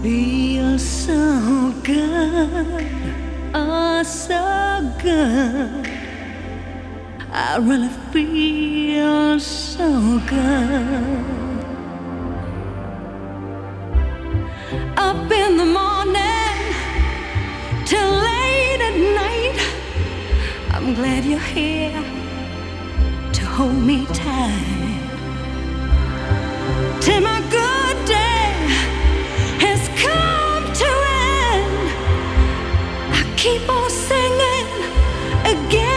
Feels so good, oh so good. I really feel so good. Up in the morning till late at night. I'm glad you're here to hold me tight. Till my good day has come to end, I keep on singing again.